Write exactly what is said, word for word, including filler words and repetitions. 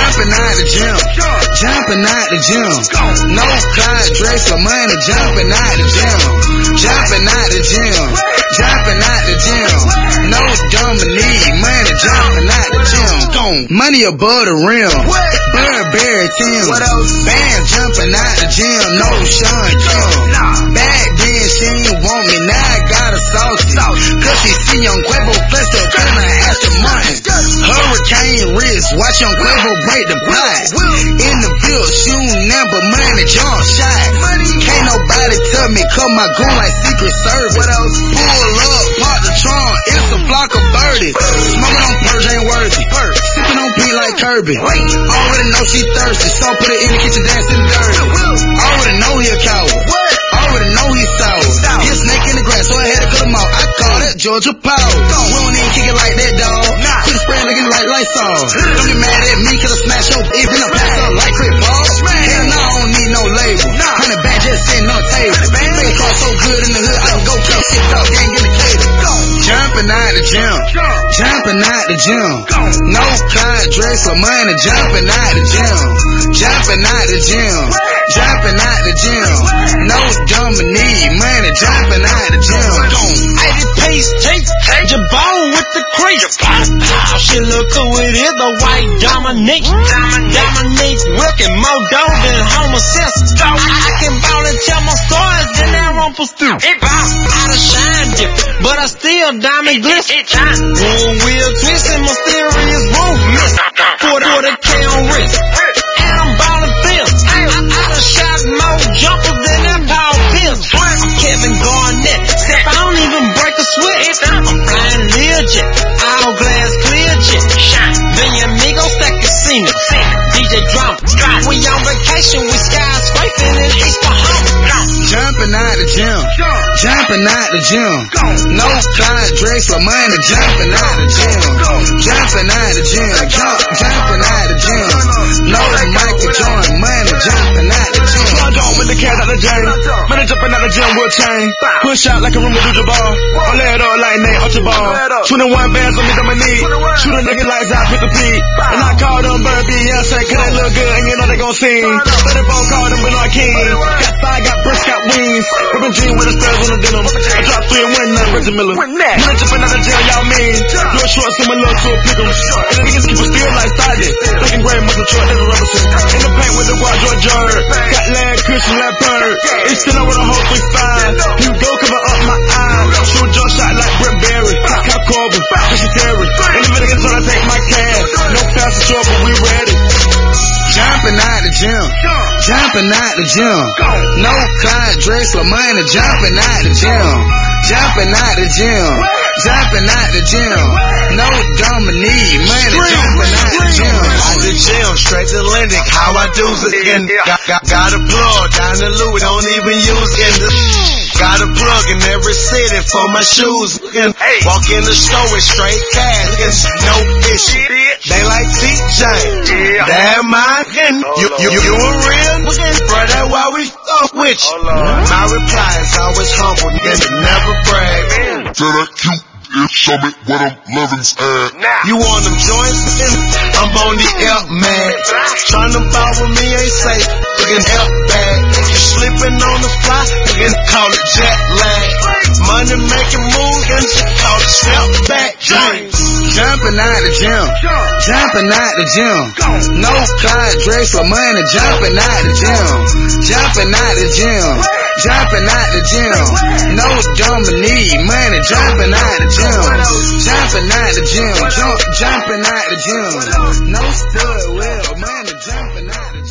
jumping out the gym, jumping out the gym. No Clyde Drexler money, jumping out the gym, jumping out the gym, jumping out the gym. No Dominique money, jumping out the gym. Money above the rim, Burberry Tim, band jumping out the gym. No Sean Kim. Back then she ain't want me, now I got a saucy. Cause she see young Quavo flex up in her ass the money. Hurricane wrist, watch young Quavo break the pot. In the field, shooting number money, jump shot. Can't nobody tell me, cause my goon like Secret Service. Pull up, park the trunk, it's a flock of birdies. Smoking on purge ain't worthy, sipping on pee like Kirby. Already know she thirsty, so put it in the kitchen dancing dirty. Already know he a coward, already know he sour. He a snake in the grass, so I had to cut him out. I call that Georgia Power. We don't even kick it like that, dog. Quit spraying looking like Lysol. Don't get mad at me, cause I smash your bitch, then I pass up like Chris Paul. Hell no, I don't need no label. Hundred bag just sitting on the table. Make car so good in the hood, I can go kill shit, dog, gang in the cater. Jumping out the gym, jumping out the gym. No Clyde Drexler money, jumping out the gym, jumping out the gym, jumping out the gym. No Dominique money, jumping out the gym. eighty piece tape, Jabot with the crease. She look who it is, the white Dominique. Dominique working more dough than Homer Simpson. I can ball and tell my stories, then that rumple stew. I done shine dip, but I still diamond glisten. One wheel twisting, mysterious roof miss. forty K on wrist, and I'm ballin' fifth. I, I done shot more jumpers than that Paul Pierce. I'm Kevin Garnett, except I don't even break a switch. I'm flying Learjet, all glass clear jet. Million amigos that casino, D J drama. We on vacation, we skyscraping in East Bahama. Jumping out the gym, jumping out the gym. No Clyde Drexler money, jumping out the gym, jumping out the gym, jump, jumping out the gym. No Michael Jordan money, jumping out the gym. I don't with the cat out the gym, man, jumping out the gym with chain. Push out like a room with the ball, I lay it up like Nate Archibald. twenty-one bands on me, Dominique. Shoot a nigga like Zach with the P. And I call them Bird Beyonce, cause they look good and you know they gon' sing. thirty-four call them Bernard King. Got thigh, got breast, got wings. Rippin' jean with the stairs on the denim. I drop three and win nine, Reggie Miller. Man, jumping out the gym, y'all mean. Real short, similar to a pick'em. And the niggas keep it still like Stalin. Thinking gray muscle truck, that's a Robinson. In the paint with the quad, George Jordan. Got lag, cushion, like bird. It's still with a whole three five. You go cover up my eye. Shoot jump shot like Brett Berry. Cap Corbin, Christian Terry. In the Vegas, so I take my cash. No faster short, but we ready. Jumping out the gym, jumping out the gym. No Clyde Drexler money, jumping out the gym, jumping out the gym, jumping out the gym. No Dominique money, jumping out the gym. Out the gym, straight to Atlantic, how I do it. Got, got, got a plug down the Louis, don't even use it. Got a plug in every city for my shoes. Walk in the store with straight cash, no issue. They like T J, damn mine. You, you, you a real, bro, that's why we fuck with you. My reply is always humble, nigga, never brag. Tell that cute bitch, show me what I'm lovin's at. You want them joints? I'm on the L, man. Tryna ball with me ain't safe, looking L bag. You slipping on the fly, looking call it jet lag. Money making moves, and you call it step back, James. Jumping out the gym, jumping out the gym. No Clyde Drexler money, jumping out the gym, jumping out the gym, jumping out the gym. No Dominique money, jumping out the gym, jumping out the gym, jump, jumping out the gym. No stud, well, money.